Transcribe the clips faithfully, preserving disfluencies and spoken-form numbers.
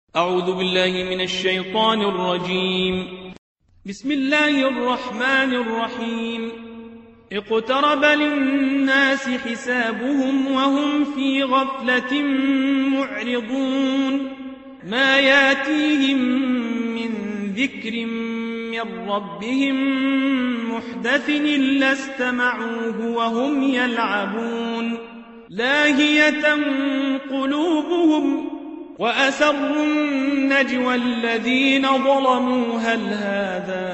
أعوذ بالله من الشيطان الرجيم. بسم الله الرحمن الرحيم. اقترب للناس حسابهم وهم في غفلة معرضون ما ياتيهم من ذكر من ربهم محدث إلا استمعوه وهم يلعبون لاهية قلوبهم وأسروا النجوى الذين ظلموا هل هذا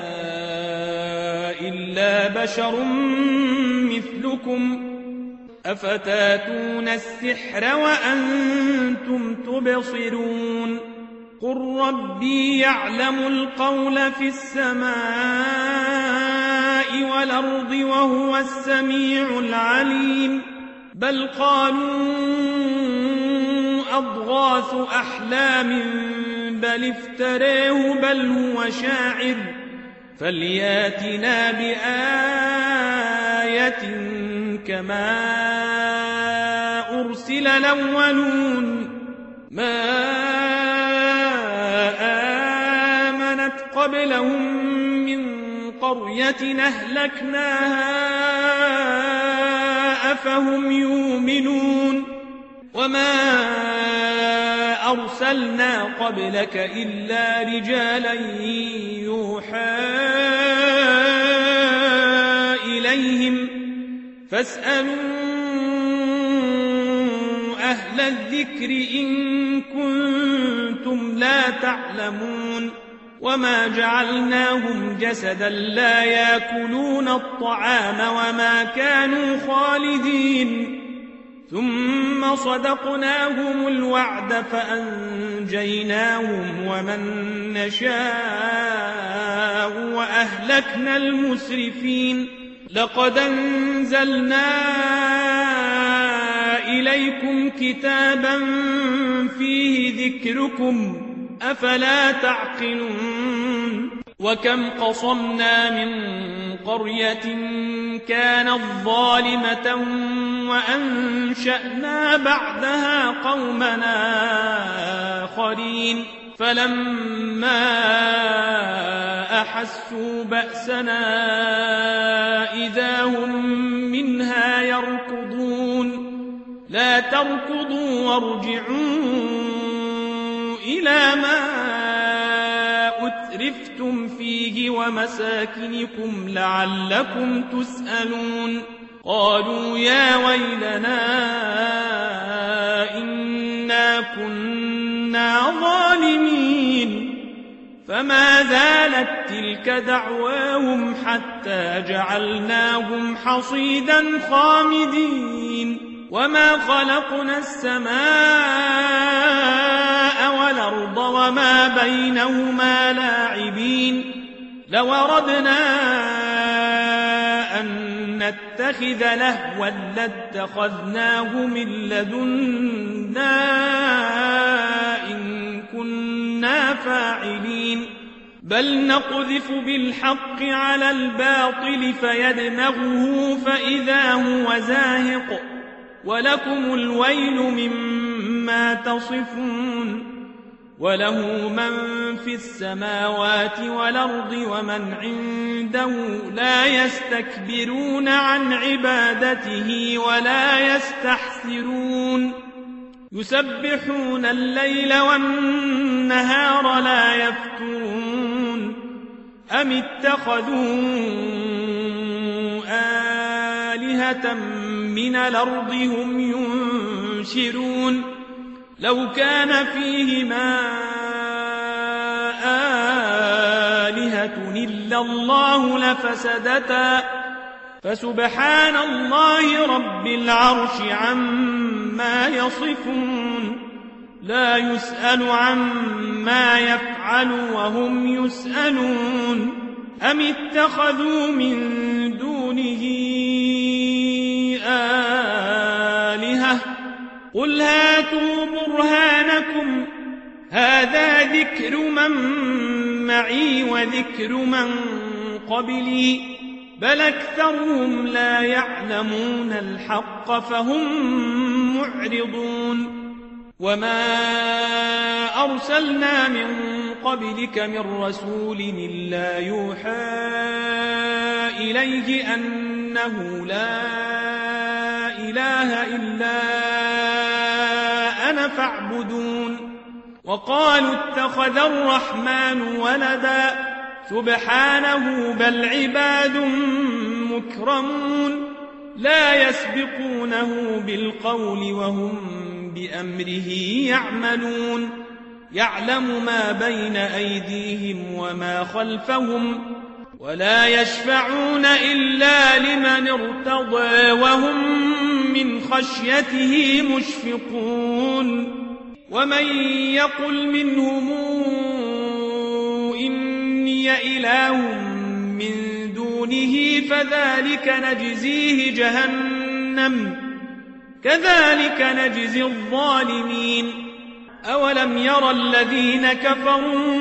إلا بشر مثلكم أفتاتون السحر وأنتم تبصرون قل ربي يعلم القول في السماء والأرض وهو السميع العليم بل قالوا أضغاث أحلام بل افتريه بل هو شاعر فلياتنا بآية كما أرسل الأولون ما آمنت قبلهم من قرية أهلكناها أفهم يؤمنون وما أرسلنا قبلك إلا رجالا يوحى إليهم فاسألوا أهل الذكر إن كنتم لا تعلمون وما جعلناهم جسدا لا يأكلون الطعام وما كانوا خالدين ثم صدقناهم الوعد فأنجيناهم ومن نشاء وأهلكنا المسرفين لقد أنزلنا إليكم كتابا فيه ذكركم أفلا تعقلون وكم قصمنا من قرية كانت ظالمة وأنشأنا بعدها قومنا آخرين فلما أحسوا بأسنا إذا هم منها يركضون لا تركضوا وارجعوا إلى ما أترفتم فيه ومساكنكم لعلكم تسألون قالوا يا ويلنا إنا كنا ظالمين فما زالت تلك دعواهم حتى جعلناهم حصيدا خامدين وما خلقنا السماء والأرض وما بينهما لاعبين لو أردنا أن نتخذ لهوا لاتخذناه من لدنا إن كنا فاعلين بل نقذف بالحق على الباطل فيدمغه فإذا هو زاهق ولكم الويل مما تصفون وله من في السماوات والأرض ومن عنده لا يستكبرون عن عبادته ولا يستحسرون يسبحون الليل والنهار لا يفترون أم اتخذوا آلهة من الأرض هم ينشرون لو كان فيهما آلهة إلا الله لفسدتا فسبحان الله رب العرش عما يصفون لا يسأل عما يفعل وهم يسألون أم اتخذوا من دونه آلهة قل هاتوا برهانكم هذا ذكر من معي وذكر من قبلي بل أكثرهم لا يعلمون الحق فهم معرضون وما أرسلنا من قبلك من رسول إلا يوحى إليه أنه لا إله إلا أنا فاعبدون وقالوا اتخذ الرحمن ولدا سبحانه بل عباد مكرمون لا يسبقونه بالقول وهم بأمره يعملون يعلم ما بين أيديهم وما خلفهم ولا يشفعون إلا لمن ارتضى وهم من خشيته مشفقون ومن يقل منهم إني إله من دونه فذلك نجزيه جهنم كذلك نجزي الظالمين أولم يرى الذين كفروا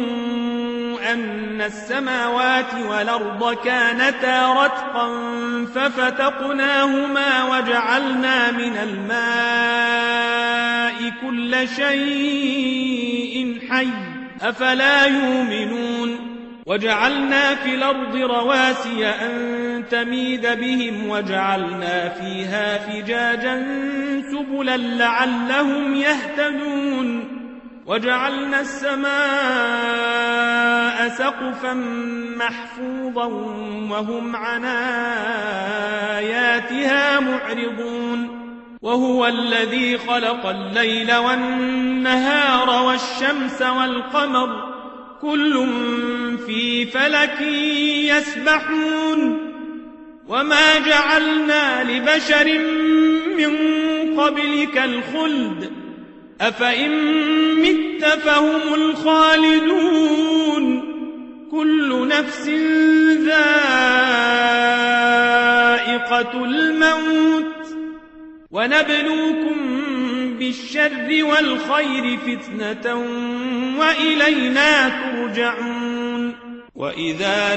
أن السماوات والأرض كانتا رتقا ففتقناهما وجعلنا من الماء كل شيء حي أفلا يؤمنون وجعلنا في الأرض رواسي أن تميد بهم وجعلنا فيها فجاجا سبلا لعلهم يهتدون وجعلنا السماء سقفا محفوظا وهم عن آياتها معرضون وهو الذي خلق الليل والنهار والشمس والقمر كل في فلك يسبحون وما جعلنا لبشر من قبلك الخلد أفإن مت فهم الخالدون كل نفس ذائقة الموت ونبلوكم بالشر والخير فتنة وإلينا ترجعون وإذا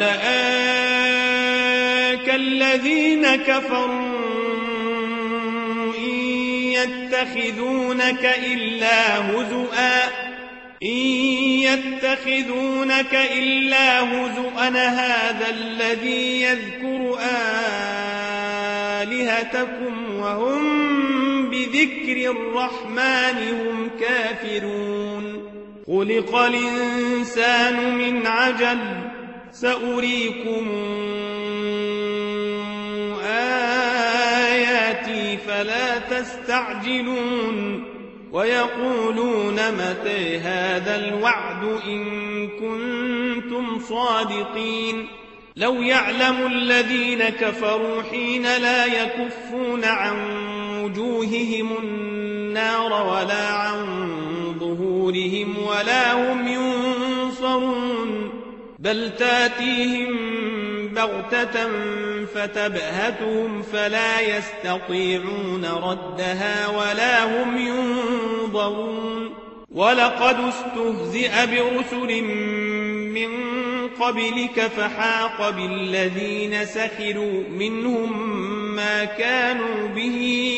رآك الذين كفروا إن يتخذونك إلا هزؤا إن يتخذونك إلا هزؤا هذا الذي يذكر آلهتكم وهم بذكر الرحمن هم كافرون خلق الإنسان من عجل سأريكم آياتي فلا تستعجلون ويقولون متى هذا الوعد إن كنتم صادقين لو يعلم الذين كفروا حين لا يكفون عن وجوههم النار ولا عن ظهورهم ولا هم ينصرون بل تاتيهم بغتة فتبهتهم فلا يستطيعون ردها ولا هم ينظرون ولقد استهزئ برسل من قبلك فحاق بالذين سخروا منهم ما كانوا به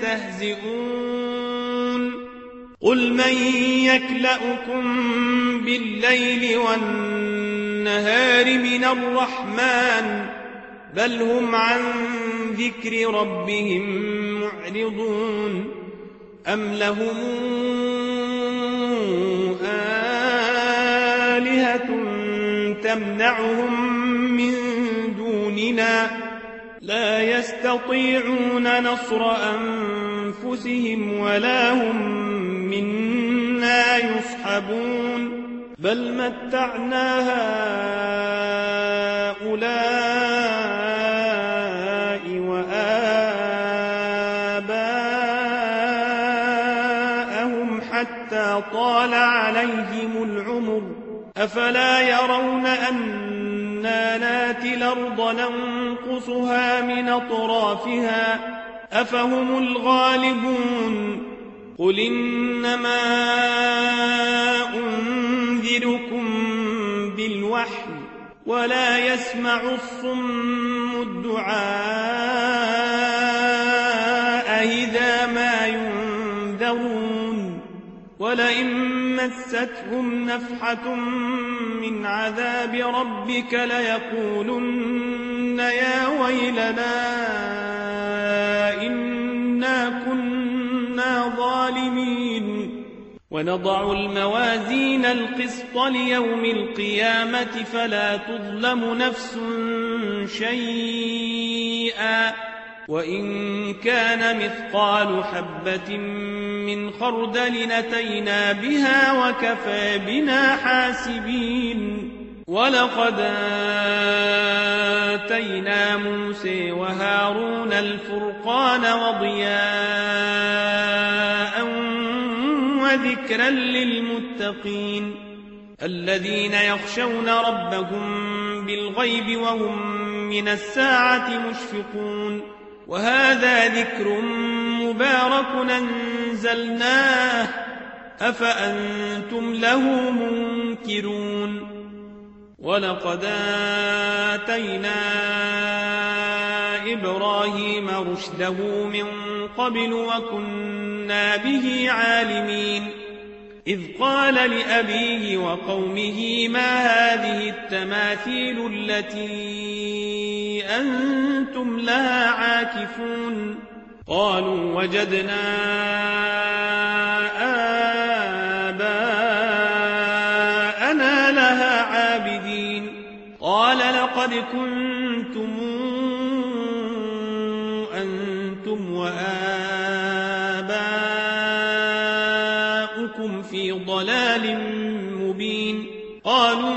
يستهزئون قل من يكلأكم بالليل والنهار من الرحمن بل هم عن ذكر ربهم معرضون أم لهم آلهة تمنعهم من دوننا لا يستطيعون نصر أنفسهم ولا هم منا يصحبون بل متعنا هؤلاء وآباءهم حتى طال عليهم العمر أفلا يرون أنا ناتي الأرض ننقصها من أطرافها أفهم الغالبون قل إنما أنذركم بالوحي ولا يسمع الصم الدعاء إذا ما ينذرون ولئن مستهم نفحة من عذاب ربك ليقولن يا ويلنا إنا كنا ظالمين ونضع الموازين القسط ليوم القيامة فلا تظلم نفس شيئا وإن كان مثقال حبة من خردل أتينا بها وكفى بنا حاسبين ولقد آتينا موسى وهارون الفرقان وضياء وذكرا للمتقين الذين يخشون ربهم بالغيب وهم من الساعة مشفقون وهذا ذكر مبارك أنزلناه أفأنتم له منكرون ولقد آتينا إبراهيم رشده من قبل وكنا به عالمين إذ قال لأبيه وقومه ما هذه التماثيل التي أنتم لها عاكفون قالوا وجدنا آباءنا لها عابدين قال لقد كنتم أنتم وآباؤكم في ضلال مبين قالوا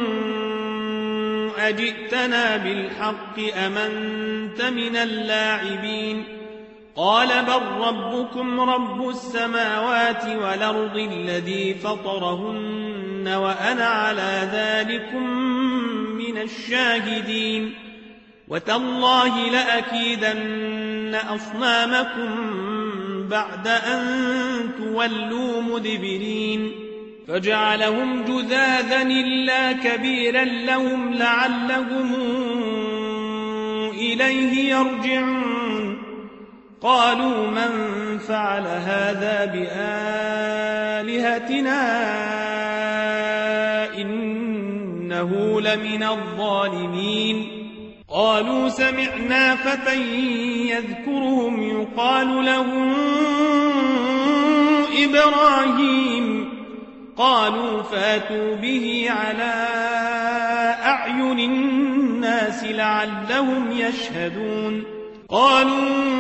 أجئتنا بالحق أم أنت من اللاعبين قال بل ربكم رب السماوات والأرض الذي فطرهن وأنا على ذلكم من الشاهدين وتالله لأكيدن أصنامكم بعد أن تولوا مدبرين فجعلهم جذاذا إلا كبيرا لهم لعلهم إليه يرجعون قالوا من فعل هذا بآلهتنا إنه لمن الظالمين قالوا سمعنا فتى يذكرهم يقال له إبراهيم قالوا فاتوا به على أعين الناس لعلهم يشهدون قالوا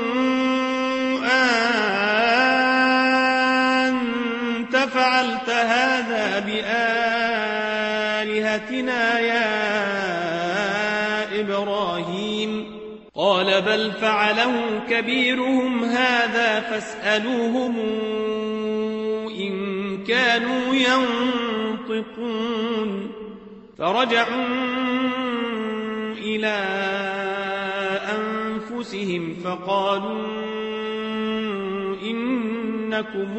أنت فعلت هذا بآلهتنا يا إبراهيم قال بل فعله كبيرهم هذا فاسألوهم إن كانوا ينطقون فرجعوا إلى أنفسهم فقالوا إنكم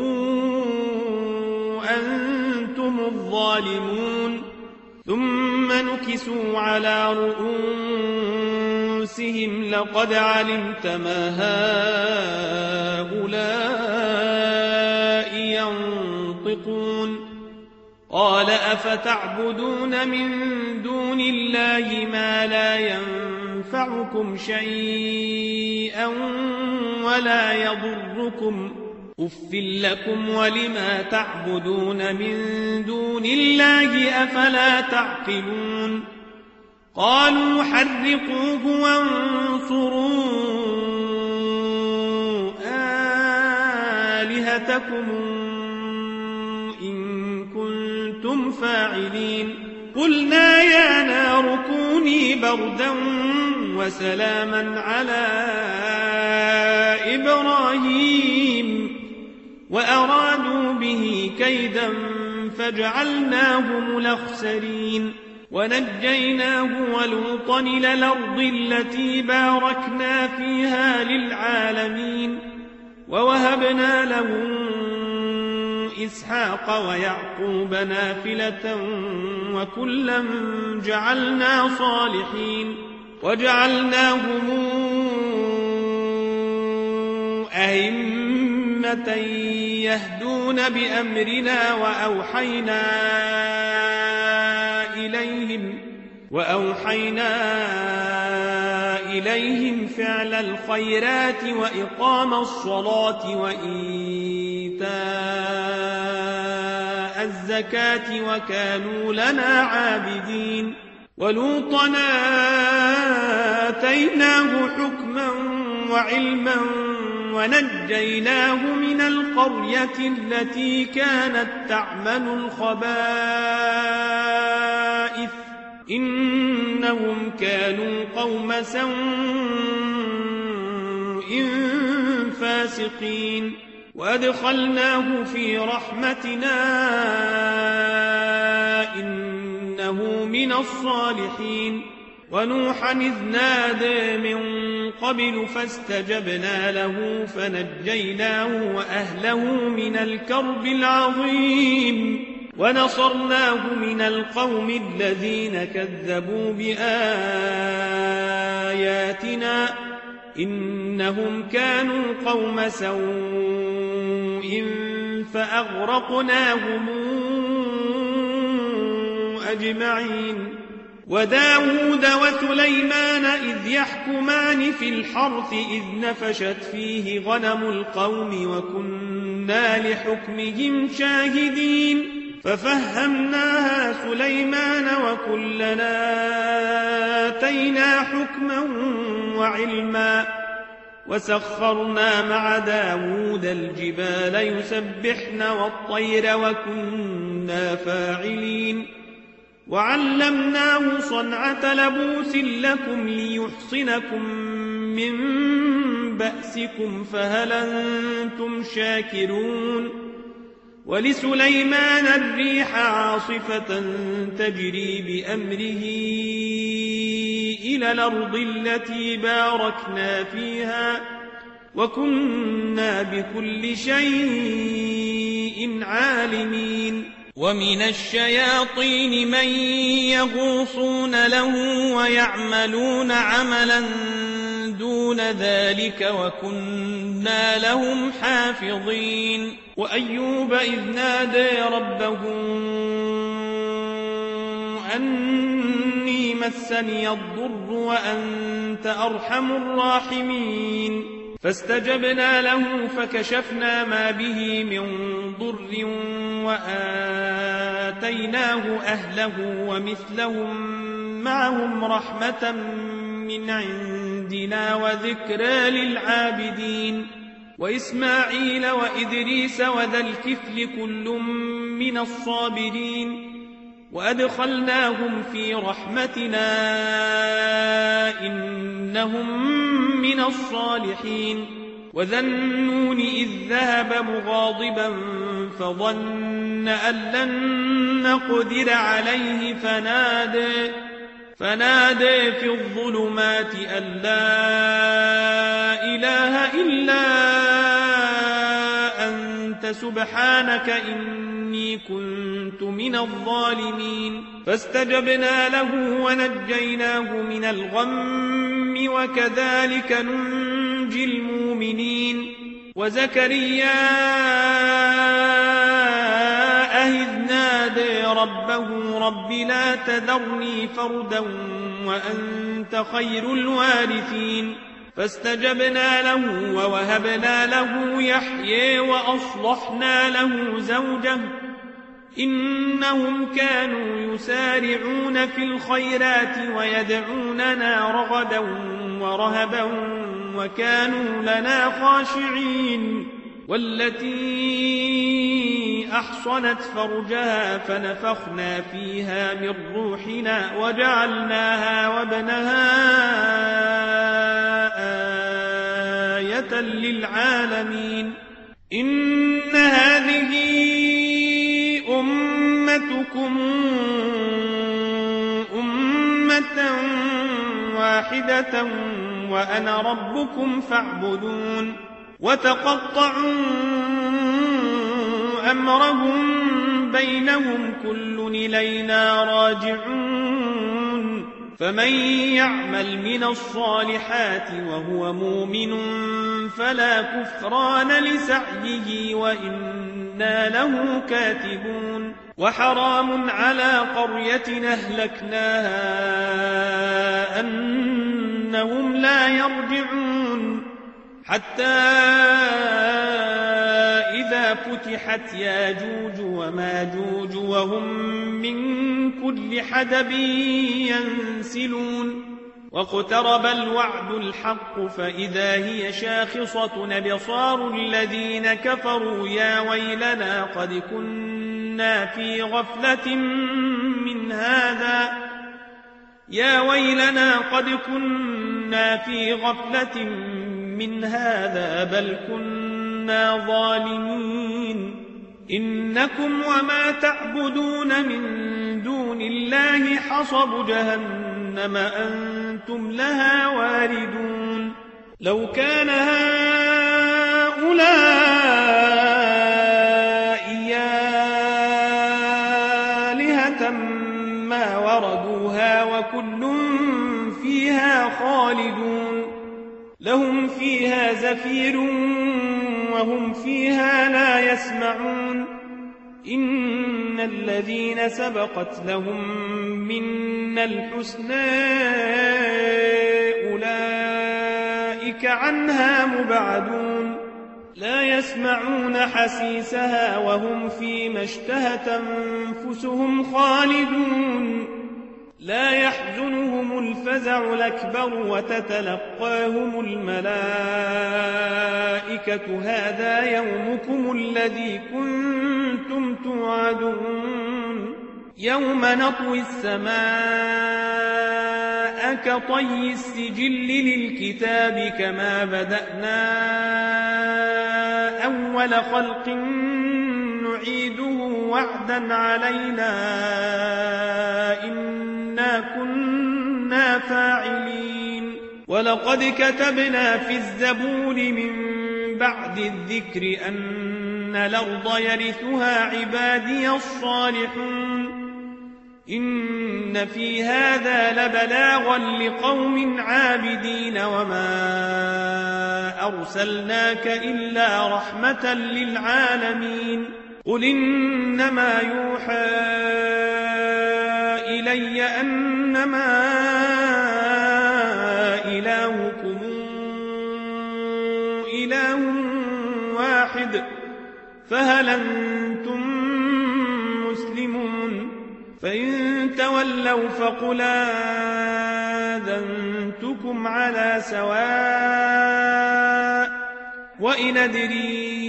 أنتم الظالمون ثم نكسوا على رؤوسهم لقد علمت ما هؤلاء ينطقون قال أفتعبدون من دون الله ما لا ينفعكم شيئا ولا يضركم أف لكم ولما تعبدون من دون الله أفلا تعقلون قالوا حرقوه وانصروا آلهتكم إن كنتم فاعلين قلنا يا نار كوني بردا وسلاما على إبراهيم وأرادوا به كيدا فجعلناهم الأخسرين ونجيناه ولوطا إلى الأرض التي باركنا فيها للعالمين ووهبنا له إسحاق ويعقوب نافلة وكلا جعلنا صالحين وجعلناهم أئمة أمة يهدون بأمرنا وأوحينا إليهم وأوحينا إليهم فعل الخيرات وإقام الصلاة وإيتاء الزكاة وكانوا لنا عابدين ولوطا آتيناه حكما وعلما ونجيناه من القرية التي كانت تعمل الخبائث إنهم كانوا قوم سوء فاسقين وأدخلناه في رحمتنا إنه من الصالحين ونوحا إذ نادى من قبل فاستجبنا له فنجيناه وأهله من الكرب العظيم ونصرناه من القوم الذين كذبوا بآياتنا إنهم كانوا قوم سوء فأغرقناهم أجمعين وداود وسليمان إذ يحكمان في الحرث إذ نفشت فيه غنم القوم وكنا لحكمهم شاهدين ففهمناها سليمان وكلنا آتينا حكما وعلما وسخرنا مع داود الجبال يسبحن والطير وكنا فاعلين وعلمناه صنعة لبوس لكم ليحصنكم من بأسكم فهل أنتم شاكرون ولسليمان الريح عاصفة تجري بأمره إلى الأرض التي باركنا فيها وكنا بكل شيء عالمين ومن الشياطين من يغوصون له ويعملون عملا دون ذلك وكنا لهم حافظين وأيوب إذ نادى ربه أني مسني الضر وأنت أرحم الراحمين فاستجبنا له فكشفنا ما به من ضر وآتيناه أهله ومثلهم معهم رحمة من عندنا وذكرى للعابدين وإسماعيل وإدريس وذا الكفل كل من الصابرين وأدخلناهم في رحمتنا إنهم من الصالحين وذا النون إذ ذهب مغاضبا فظن أن لن نقدر عليه فنادى فنادى في الظلمات أن لا إله إلا أنت سبحانك إني كنت من الظالمين فاستجبنا له ونجيناه من الغم وكذلك ننجي المؤمنين وزكريا إذ نادى ربه رب لا تذرني فردا وأنت خير الوارثين فاستجبنا له ووهبنا له يحيى وأصلحنا له زوجه إنهم كانوا يسارعون في الخيرات ويدعوننا رغدا ورهبا وكانوا لنا خاشعين والتي أحصنت فرجها فنفخنا فيها من روحنا وجعلناها وابنها آية للعالمين إن هذه أمتكم أمة واحدة وأنا ربكم فاعبدون وتقطعوا أمرهم بينهم كل إلينا راجعون فمن يعمل من الصالحات وهو مؤمن فلا كفران لسعيه وإنا له كاتبون وحرام على قرية أهلكناها أنهم لا يرجعون حتى إذا فتحت ياجوج وماجوج وهم من كل حدب ينسلون واقترب الوعد الحق فإذا هي شاخصة أبصار الذين كفروا يا ويلنا قد كنا في غفلة من هذا يا ويلنا قد كنا في غفلة من هذا بل كنا ظالمين إنكم وما تعبدون من دون الله حصب جهنم أنتم لها واردون لو كان هؤلاء آلهة ما وردوها وكل فيها خالدون لهم فيها زفير وهم فيها لا يسمعون إن الذين سبقت لهم منا الحسنى أولئك عنها مبعدون لا يسمعون حسيسها وهم فيما اشتهت أنفسهم خالدون لا يحزنهم الفزع الأكبر وتتلقاهم الملائكة هذا يومكم الذي كنتم توعدون يوم نطوي السماء كطي السجل للكتاب كما بدأنا أول خلق نعيده وعدا علينا إنا كنا فاعلين ولقد كتبنا في الزبور من بعد الذكر أن الأرض يرثها عبادي الصالحون إن في هذا لبلاغا لقوم عابدين وما أرسلناك إلا رحمة للعالمين قل إنما يوحى إلي أنما إلهكم إله واحد فهل أنتم مسلمون فإن تولوا فقل آذنتكم على سواء وإن أدري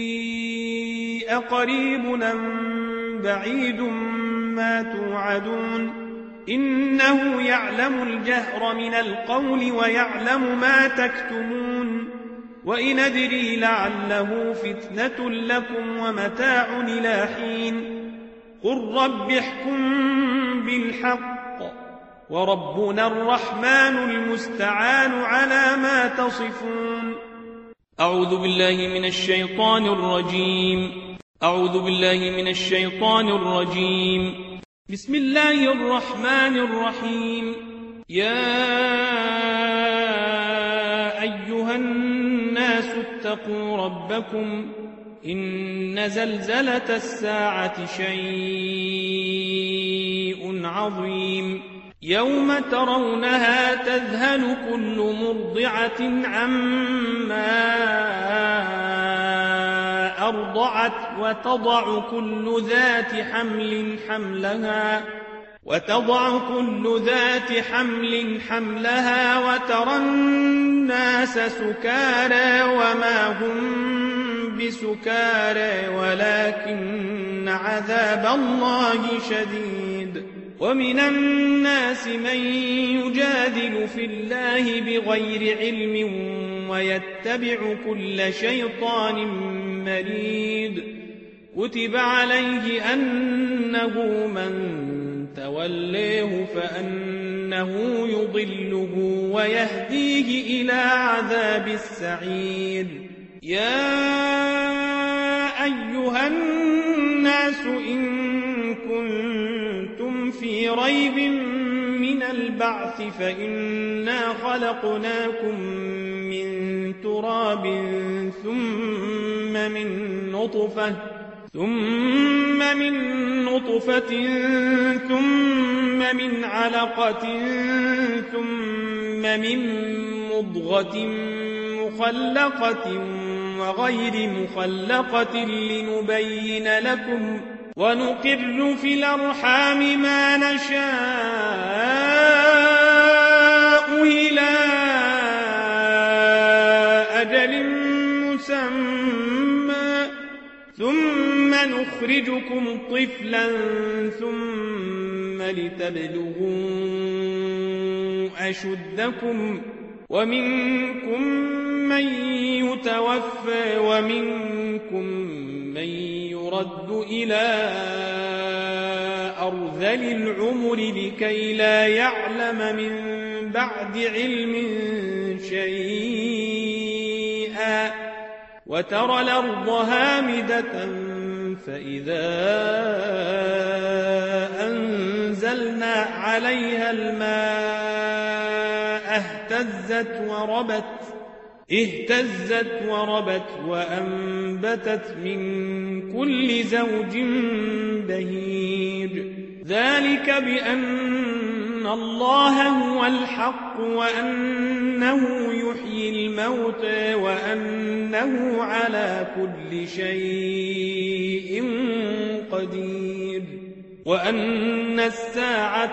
أقريب أم بعيد ما توعدون إنه يعلم الجهر من القول ويعلم ما تكتمون وإن أدري لعله فتنة لكم ومتاع إلى حين قل رب احكم بالحق وربنا الرحمن المستعان على ما تصفون أعوذ بالله من الشيطان الرجيم أعوذ بالله من الشيطان الرجيم بسم الله الرحمن الرحيم يا أيها الناس اتقوا ربكم إن زلزلة الساعة شيء عظيم يوم ترونها تذهل كل مرضعة عما أرضعت وتضع كل ذات حمل حملها وتضع كل ذات حمل حملها وترى الناس سكارى وما هم بسكارى ولكن عذاب الله شديد ومن الناس من يجادل في الله بغير علم ويتبع كل شيطان مريد كتب عليه أنه من توليه فأنه يضله ويهديه إلى عذاب السعير يا أيها الناس إن كنتم في ريب من البعث البعث فإنا خلقناكم من تراب ثم من نطفة ثم من نطفة ثم من علقة ثم من مضغة مخلقة وغير مخلقة لنبين لكم ونقر في الأرحام ما نشاء إلى أجل مسمى ثم نخرجكم طفلا ثم لتبلغوا أشدكم ومنكم من يتوفى ومنكم من يرد إلى أرذل العمر لكي لا يعلم من بعد علم شيئا وترى الأرض هامدة فإذا أنزلنا عليها الماء اهتزت وربت اهتزت وربت وأنبتت من كل زوج بهيج ذلك بأن الله هو الحق وأنه يحيي الموتى وأنه على كل شيء قدير وأن الساعة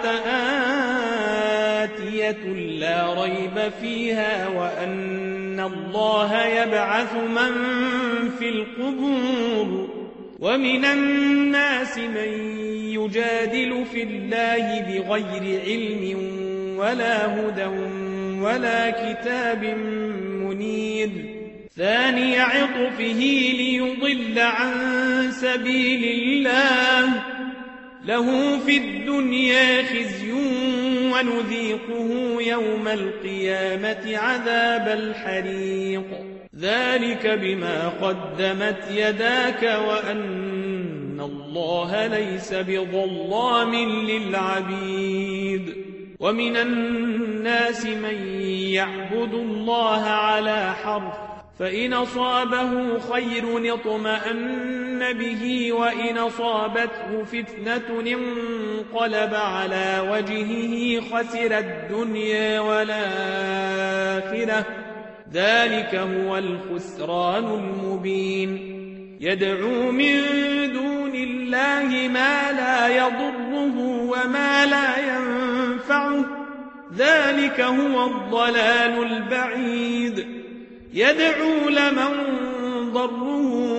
آتية لا ريب فيها وأن الله يبعث من في القبور ومن الناس من يجادل في الله بغير علم ولا هدى ولا كتاب منير ثاني عطفه ليضل عن سبيل الله له في الدنيا خزي ونذيقه يوم القيامة عذاب الحريق ذلك بما قدمت يداك وأن الله ليس بظلام للعبيد ومن الناس من يعبد الله على حرف فإن أصابه خير اطمأن به وإن أصابته فتنة انقلب على وجهه خسر الدنيا والآخرة ذلك هو الخسران المبين يدعو من دون الله ما لا يضره وما لا ينفعه ذلك هو الضلال البعيد يدعو لمن ضره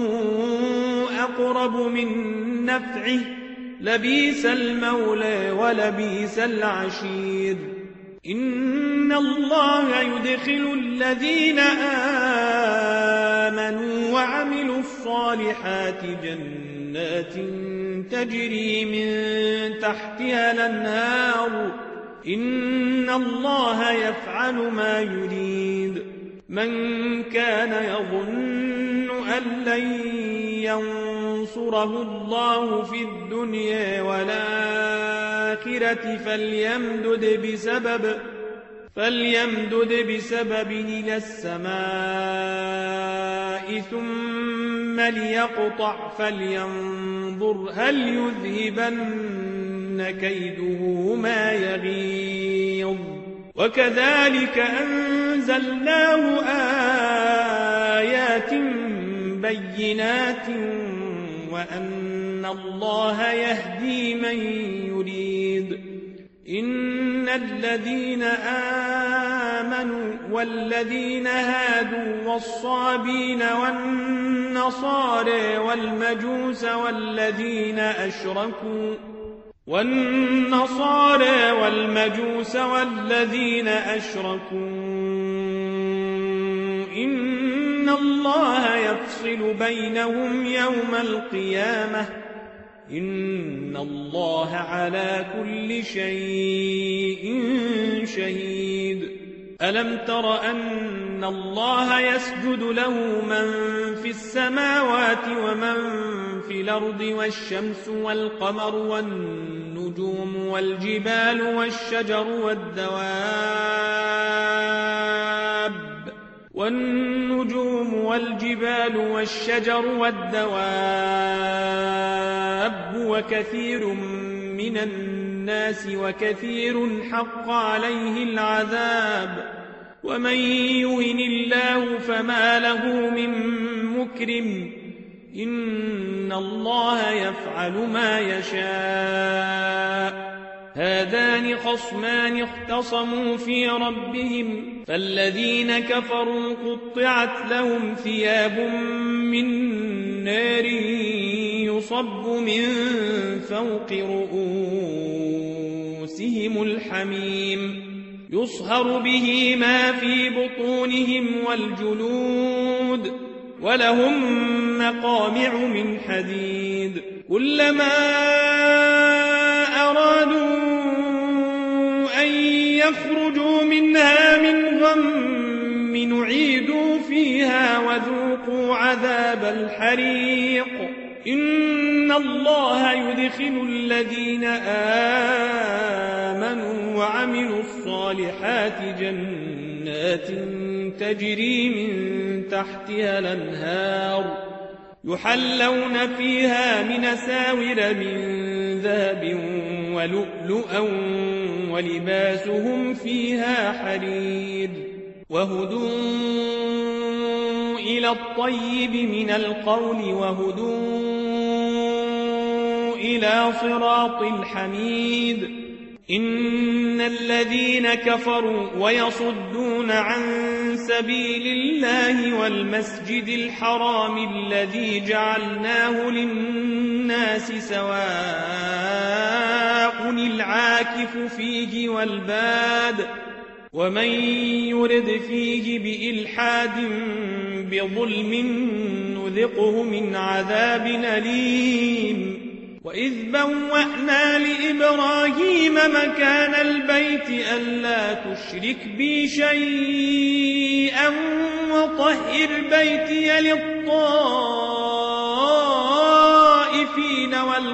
أقرب من نفعه لبيس المولى ولبيس العشير إن الله يدخل الذين آمنوا وعملوا الصالحات جنات تجري من تحتها الأنهار إن الله يفعل ما يريد من كان يظن أن لن ينصره الله في الدنيا والآخرة فليمدد بسبب فليمدد بسبب إلى السماء ثم ليقطع فلينظر هل يذهبن كيده ما يغيظ وكذلك أنزلناه آيات بينات وأن الله يهدي من يريد إن الذين آمنوا والذين هادوا والصابين والنصارى والمجوس والذين أشركوا والنصارى والمجوس والذين أشركوا إن الله يفصل بينهم يوم القيامة إن الله على كل شيء شهيد ألم تر أن الله يسجد له من في السماوات ومن في في الأرض والشمس والقمر والنجوم والجبال والشجر والدواب والنجوم والجبال والشجر والدواب وكثير من الناس وكثير حق عليه العذاب ومن يهن الله فما له من مكرم إن الله يفعل ما يشاء هذان خصمان اختصموا في ربهم فالذين كفروا قطعت لهم ثياب من نار يصب من فوق رؤوسهم الحميم يصهر به ما في بطونهم والجلود ولهم مقامع من حديد كلما أرادوا أن يخرجوا منها من غم نعيدوا فيها وذوقوا عذاب الحريق إن الله يدخل الذين آمنوا وعملوا الصالحات جنات تجري من تحتها الأنهار يحلون فيها من أساور من ذهب ولؤلؤا ولباسهم فيها حرير وهدوا إلى الطيب من القول وهدوا إلى صراط الحميد إن الذين كفروا ويصدون عن سبيل الله والمسجد الحرام الذي جعلناه للناس سواء العاكف فيه والباد ومن يرد فيه بإلحاد بظلم نذقه من عذاب أليم وإذ بوأنا لإبراهيم مكان البيت ألا تشرك بي شيئا وطهر بيتي للطائفين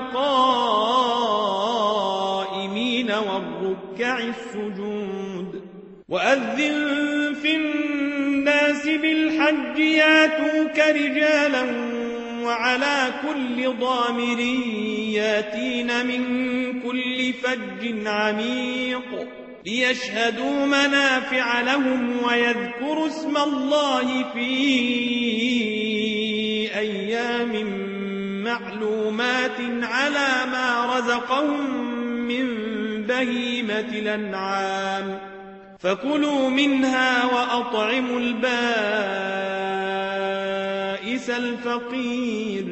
والقائمين والركع السجود وأذن في الناس بالحج ياتوك رجالا وعلى كل ضامر ياتين من كل فج عميق ليشهدوا منافع لهم ويذكروا اسم الله في أيام معلومات على ما رزقهم من بهيمة الأنعام فكلوا منها وأطعموا البائس الفقير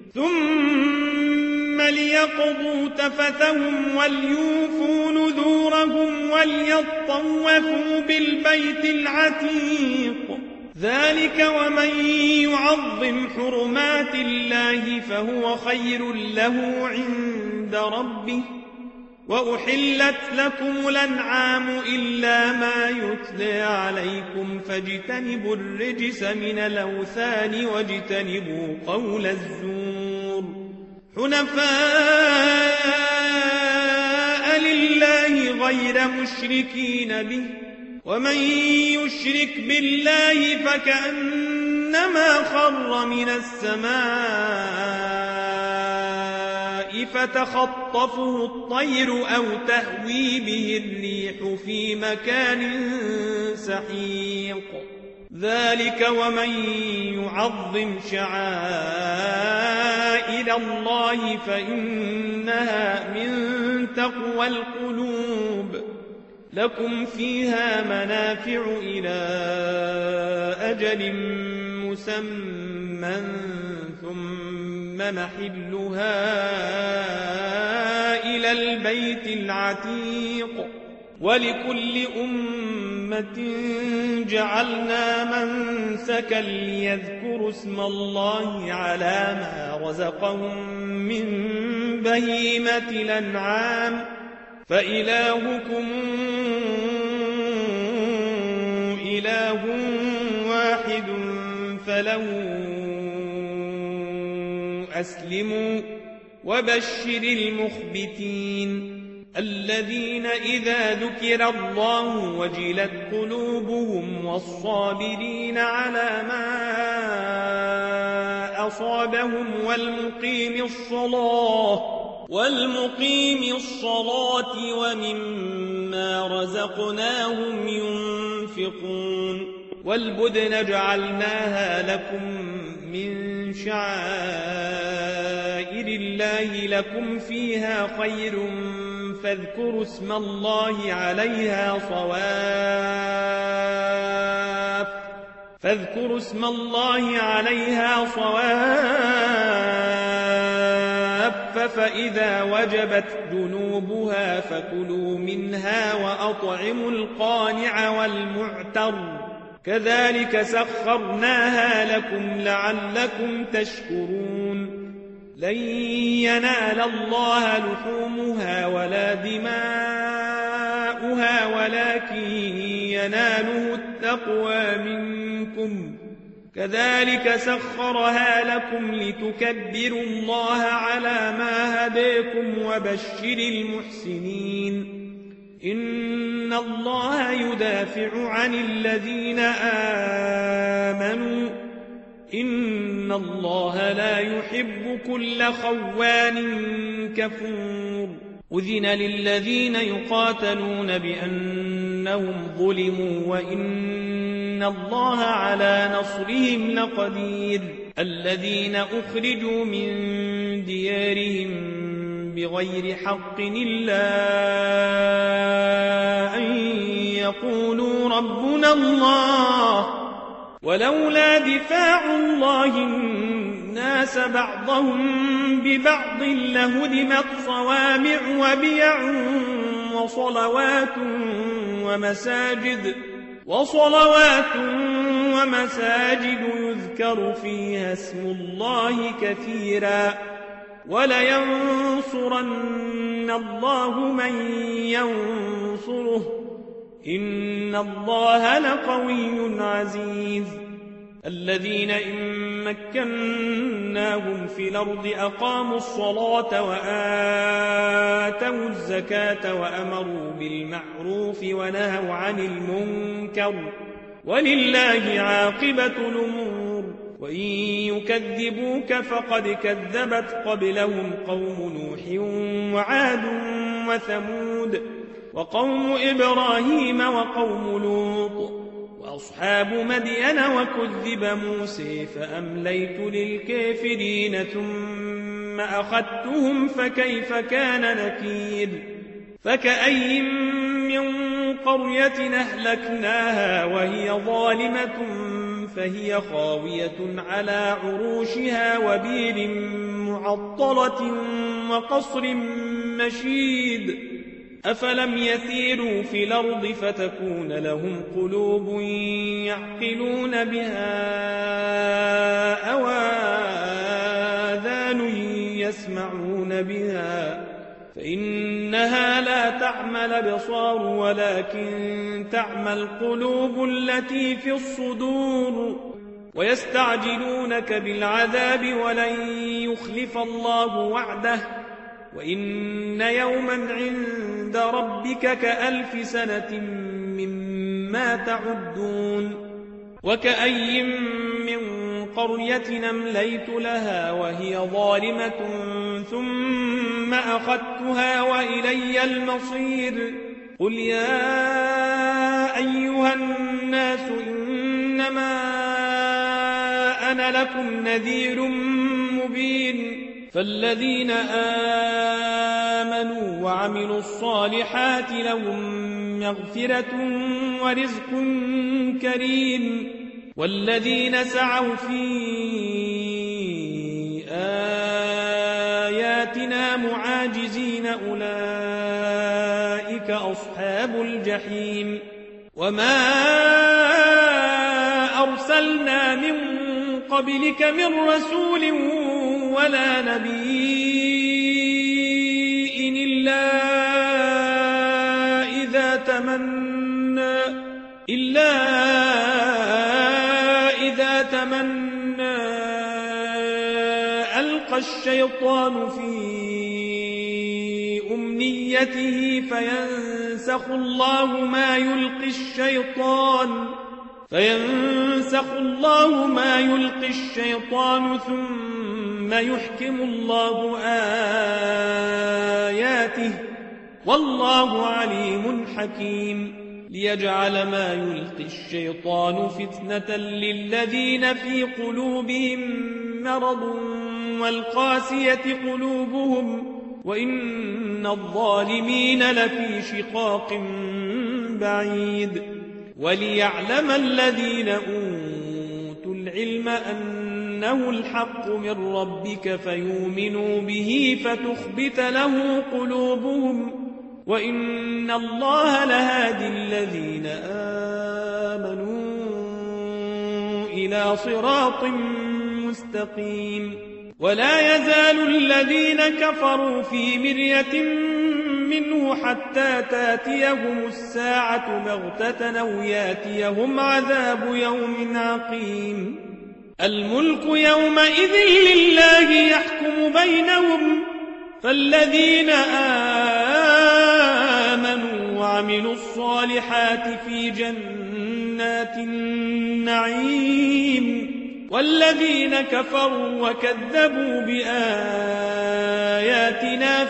ثم ليقضوا تفثهم وليوفوا نذورهم وليطوفوا بالبيت العتيق ذلك ومن يعظم حرمات الله فهو خير له عند ربه وأحلت لكم الأنعام إلا ما يتلى عليكم فاجتنبوا الرجس من الأوثان واجتنبوا قول الزور حنفاء لله غير مشركين به ومن يشرك بالله فكأنما خر من السماء فتخطفه الطير أو تهوي به الريح في مكان سحيق ذلك ومن يعظم شعائر الله فإنها من تقوى القلوب لكم فيها منافع إلى أجل مسمى ثم محلها إلى البيت العتيق ولكل أمة جعلنا منسكا ليذكروا اسم الله على ما رزقهم من بهيمة الأنعام فإلهكم إله واحد فله أسلموا وبشر المخبتين الذين إذا ذكر الله وجلت قلوبهم والصابرين على ما أصابهم والمقيم الصلاة والمقيم الصلاة ومما رزقناهم ينفقون والبدن جعلناها لكم من شعائر الله لكم فيها خير فاذكروا اسم الله عليها صواف فاذكروا اسم الله عليها صواف فإذا وجبت جنوبها فكلوا منها وأطعموا القانع والمعتر كذلك سخرناها لكم لعلكم تشكرون لن ينال الله لحومها ولا دماؤها ولكن يناله التقوى منكم كذلك سخرها لكم لتكبروا الله على ما هداكم وبشر المحسنين إن الله يدافع عن الذين آمنوا إن الله لا يحب كل خوان كفور أذن للذين يقاتلون بأنهم ظلموا وإن الله على نصرهم لقدير الذين أخرجوا من ديارهم بغير حق إلا أن يقولوا ربنا الله ولولا دفاع الله الناس بعضهم ببعض لهدمت صوامع وبيع وصلوات ومساجد وصلوات ومساجد يذكر فيها اسم الله كثيرا ولينصرن الله من ينصره إن الله لقوي عزيز الذين إن مكناهم في الأرض أقاموا الصلاة وآتوا الزكاة وأمروا بالمعروف ونهوا عن المنكر ولله عاقبة الأمور وإن يكذبوك فقد كذبت قبلهم قوم نوح وعاد وثمود وقوم إبراهيم وقوم لوط وأصحاب مدين وكذب موسى فأمليت للكافرين ثم أخذتهم فكيف كان نكير فكأي من قرية أهلكناها وهي ظالمة فهي خاوية على عروشها وبير معطلة وقصر مشيد أفلم يسيروا في الأرض فتكون لهم قلوب يعقلون بها أو آذان يسمعون بها فإنها لا تعمى الأبصار ولكن تعمى القلوب التي في الصدور ويستعجلونك بالعذاب ولن يخلف الله وعده وإن يوما عند ربك كألف سنة مما تعدون وكأي من قرية أمليت لها وهي ظالمة ثم أخذتها وإلي المصير قل يا أيها الناس إنما أنا لكم نذير مبين فالذين آمنوا وعملوا الصالحات لهم مغفرة ورزق كريم والذين سعوا في آياتنا معاجزين أولئك أصحاب الجحيم وما أرسلنا من قبلك من رسول ولا نبي إلا إذا تمنى إلا إذا تمنى ألقى الشيطان في أمنيته فينسخ الله ما يلقي الشيطان فينسخ الله ما يلقي الشيطان ثم يحكم الله آياته والله عليم حكيم ليجعل ما يلقي الشيطان فتنة للذين في قلوبهم مرض والقاسية قلوبهم وإن الظالمين لفي شقاق بعيد وليعلم الذين أوتوا العلم أنه الحق من ربك فيؤمنوا به فتخبت له قلوبهم وإن الله لهادي الذين آمنوا إلى صراط مستقيم ولا يزال الذين كفروا في مرية منه حتى تاتيهم الساعة بغتة أو ياتيهم عذاب يوم عقيم الملك يومئذ لله يحكم بينهم فالذين آمنوا وعملوا الصالحات في جنات النعيم والذين كفروا وكذبوا بآياتنا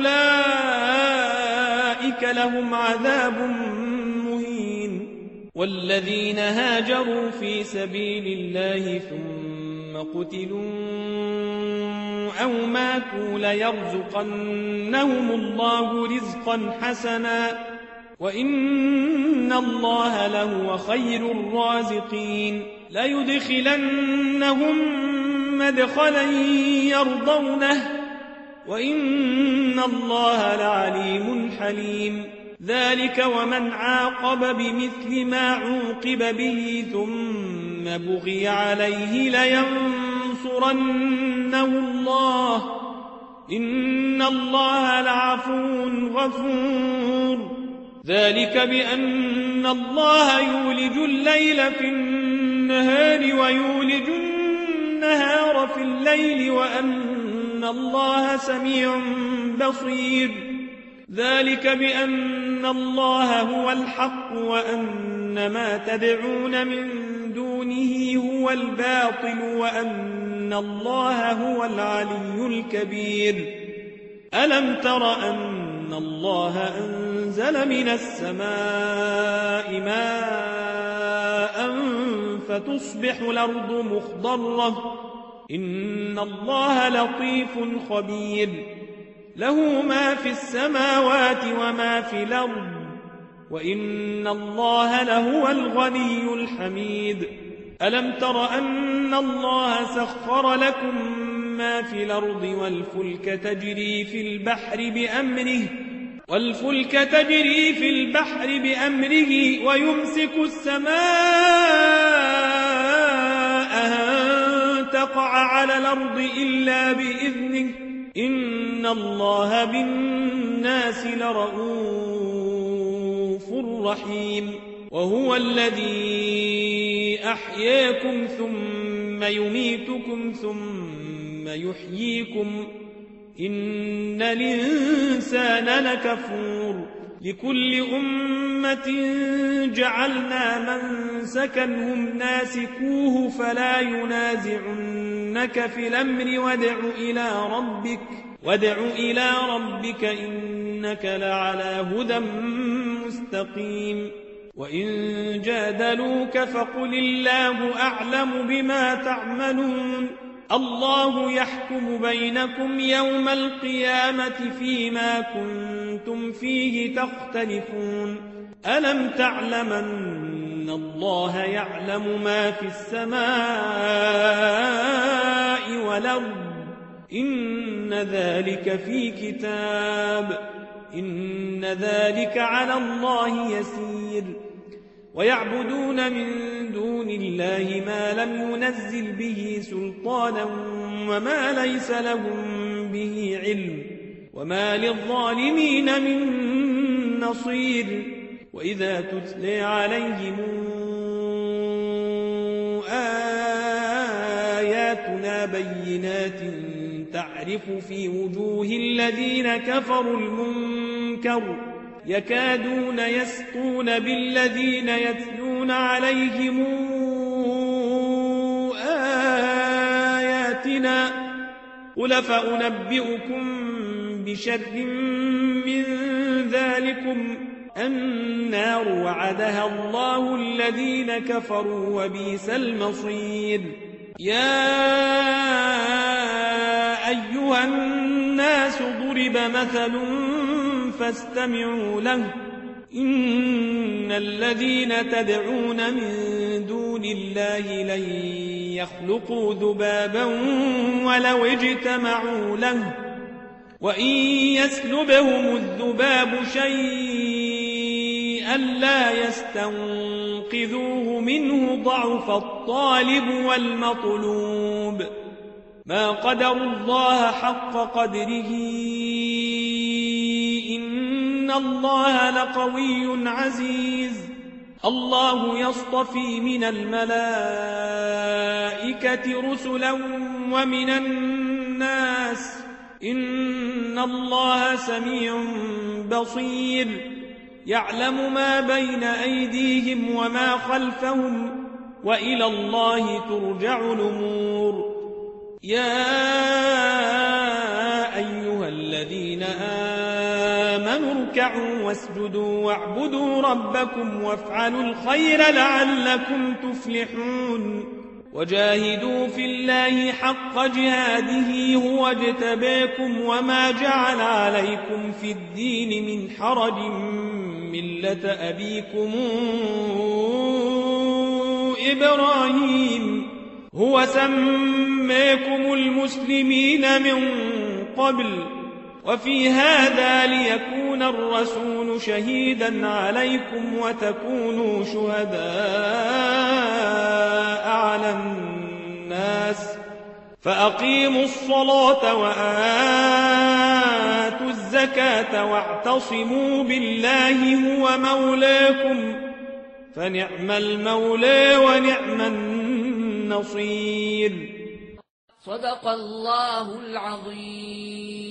فأولئك لهم عذاب مهين والذين هاجروا في سبيل الله ثم قتلوا أو ماتوا ليرزقنهم الله رزقا حسنا وإن الله لهو خير الرازقين ليدخلنهم مدخلا يرضونه وإن الله لعليم حليم ذلك ومن عاقب بمثل ما عوقب به ثم بغي عليه لينصرنه الله إن الله لعفو غفور ذلك بأن الله يولج الليل في النهار ويولج النهار في الليل وأن الله سميع بصير ذلك بأن الله هو الحق وأن ما تدعون من دونه هو الباطل وأن الله هو العلي الكبير ألم تر أن الله أنزل من السماء ماء فتصبح الأرض مخضرة إن الله لطيف خبير له ما في السماوات وما في الأرض وإن الله لهو الغني الحميد ألم تر أن الله سخر لكم ما في الأرض والفلك تجري في البحر بأمره والفلك تجري في البحر بأمره ويمسك السماء أن تقع على الأرض إلا بإذنه إن الله بالناس لرؤوف رحيم وهو الذي أحياكم ثم يميتكم ثم يحييكم إن الإنسان لكفور لكل أمة جعلنا منسكا هم ناسكوه فلا ينازعنك في الأمر وادع إلى ربك وادع إلى ربك إنك لعلى هدى مستقيم وإن جادلوك فقل الله أعلم بما تعملون الله يحكم بينكم يوم القيامة فيما كنتم فيه تختلفون ألم تعلم أن الله يعلم ما في السماء والأرض إن ذلك في كتاب إن ذلك على الله يسير ويعبدون من دون الله ما لم ينزل به سلطانا وما ليس لهم به علم وما للظالمين من نصير وإذا تتلى عليهم آياتنا بينات تعرف في وجوه الذين كفروا المنكر يكادون يسطون بالذين يتلون عليهم آياتنا قل فأنبئكم بشر من ذلكم النار وعدها الله الذين كفروا وبئس المصير. يا أيها الناس ضرب مثل فاستمعوا له إن الذين تدعون من دون الله لن يخلقوا ذبابا ولو اجتمعوا له وإن يسلبهم الذباب شيئا لا يستنقذوه منه ضعف الطالب والمطلوب ما قدروا الله حق قدره إن الله لقوي عزيز. الله يصطفي من الملائكة رسلا ومن الناس إن الله سميع بصير يعلم ما بين أيديهم وما خلفهم وإلى الله ترجع الأمور. يا أيها الذين آمنوا اركعوا واسجدوا واعبدوا ربكم وافعلوا الخير لعلكم تفلحون. وجاهدوا في الله حق جهاده هو اجتباكم وما جعل عليكم في الدين من حرج ملة أبيكم إبراهيم هو سماكم المسلمين من قبل وفي هذا ليكون الرسول شهيدا عليكم وتكونوا شهداء على الناس فأقيموا الصلاة وآتوا الزكاة واعتصموا بالله هو مولاكم فنعم المولى ونعم النصير. صدق الله العظيم.